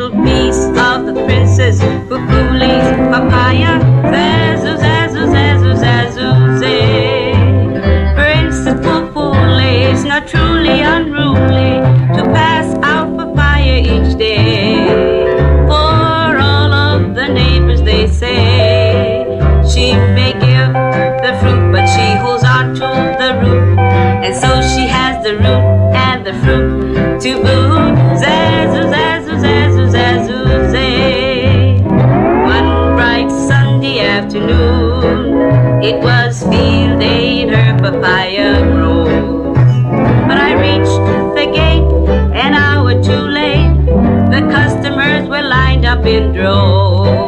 centerpiece of the princess who coolies papaya. Zazu, zazu, zazu, zazu, zay. Princess Pupule is not truly unruly to pass out papaya each day. For all of the neighbors they say she may give the fruit, but she holds on to the root, and so she has the root and the fruit to boot. Zazu, zazu, zazu, zazu, zay. One bright Sunday afternoon, it was field day in her papaya groves. But I reached the gate an hour too late. The customers were lined up in droves.